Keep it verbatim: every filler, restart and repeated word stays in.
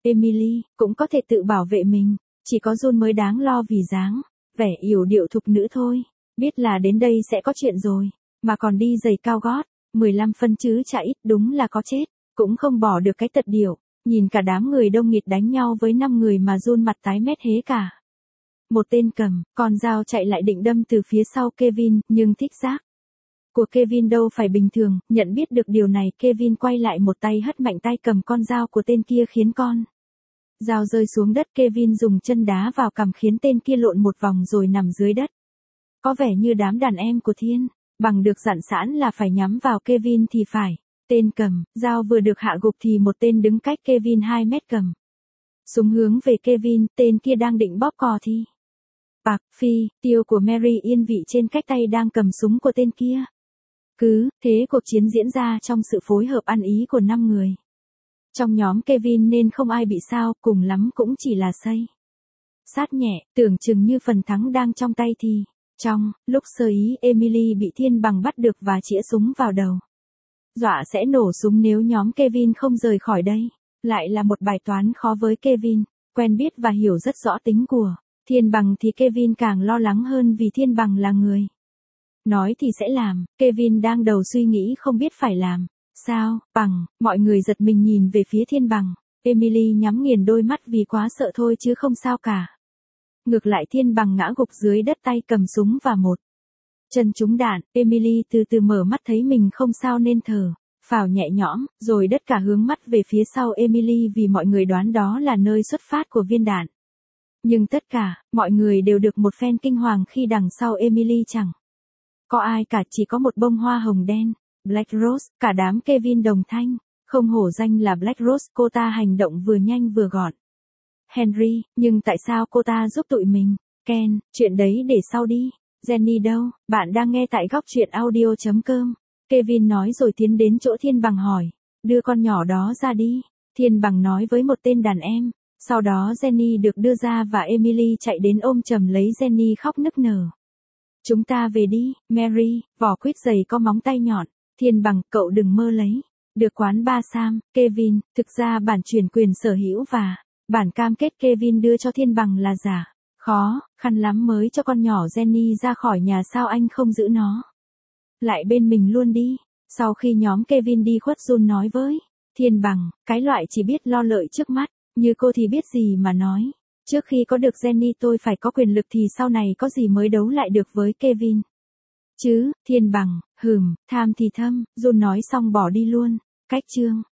Emily, cũng có thể tự bảo vệ mình. Chỉ có Jun mới đáng lo vì dáng vẻ yểu điệu thục nữ thôi. Biết là đến đây sẽ có chuyện rồi. Mà còn đi giày cao gót. mười lăm phân chứ chả ít, đúng là có chết. Cũng không bỏ được cái tật điệu. Nhìn cả đám người đông nghịt đánh nhau với năm người mà Jun mặt tái mét hế cả. Một tên cầm con dao chạy lại định đâm từ phía sau Kevin, nhưng thích giác của Kevin đâu phải bình thường. Nhận biết được điều này, Kevin quay lại một tay hất mạnh tay cầm con dao của tên kia khiến con dao rơi xuống đất. Kevin dùng chân đá vào cằm khiến tên kia lộn một vòng rồi nằm dưới đất. Có vẻ như đám đàn em của Thiên Bằng được dặn sẵn là phải nhắm vào Kevin thì phải. Tên cầm dao vừa được hạ gục thì một tên đứng cách Kevin hai mét cầm súng hướng về Kevin. Tên kia đang định bóp cò thì bạc phi tiêu của Mary yên vị trên cách tay đang cầm súng của tên kia. Cứ thế cuộc chiến diễn ra trong sự phối hợp ăn ý của năm người trong nhóm Kevin, nên không ai bị sao, cùng lắm cũng chỉ là xây sát nhẹ. Tưởng chừng như phần thắng đang trong tay thì trong lúc sơ ý, Emily bị Thiên Bằng bắt được và chĩa súng vào đầu, dọa sẽ nổ súng nếu nhóm Kevin không rời khỏi đây. Lại là một bài toán khó với Kevin. Quen biết và hiểu rất rõ tính của Thiên Bằng thì Kevin càng lo lắng hơn, vì Thiên Bằng là người nói thì sẽ làm. Kevin đang đầu suy nghĩ không biết phải làm sao. Bằng, mọi người giật mình nhìn về phía Thiên Bằng. Emily nhắm nghiền đôi mắt vì quá sợ thôi chứ không sao cả. Ngược lại Thiên Bằng ngã gục dưới đất, tay cầm súng và một chân trúng đạn. Emily từ từ mở mắt thấy mình không sao nên thở phào nhẹ nhõm, rồi tất cả hướng mắt về phía sau Emily vì mọi người đoán đó là nơi xuất phát của viên đạn. Nhưng tất cả, mọi người đều được một phen kinh hoàng khi đằng sau Emily chẳng có ai cả, chỉ có một bông hoa hồng đen. Black Rose, cả đám Kevin đồng thanh, không hổ danh là Black Rose, cô ta hành động vừa nhanh vừa gọn. Henry, nhưng tại sao cô ta giúp tụi mình? Ken, chuyện đấy để sau đi. Jenny đâu? Bạn đang nghe tại góc truyện audio chấm com. Kevin nói rồi tiến đến chỗ Thiên Bằng hỏi. Đưa con nhỏ đó ra đi. Thiên Bằng nói với một tên đàn em. Sau đó Jenny được đưa ra và Emily chạy đến ôm chầm lấy Jenny khóc nức nở. Chúng ta về đi, Mary, vỏ quýt giày có móng tay nhọn. Thiên Bằng, cậu đừng mơ lấy được quán ba Sam. Kevin, thực ra bản chuyển quyền sở hữu và bản cam kết Kevin đưa cho Thiên Bằng là giả. Khó, khăn lắm mới cho con nhỏ Jenny ra khỏi nhà, sao anh không giữ nó lại bên mình luôn đi. Sau khi nhóm Kevin đi khuất, Jun nói với Thiên Bằng, cái loại chỉ biết lo lợi trước mắt như cô thì biết gì mà nói. Trước khi có được Jenny tôi phải có quyền lực, thì sau này có gì mới đấu lại được với Kevin chứ. Thiên Bằng, hừm, tham thì thâm. Jun nói xong bỏ đi luôn. Cách chương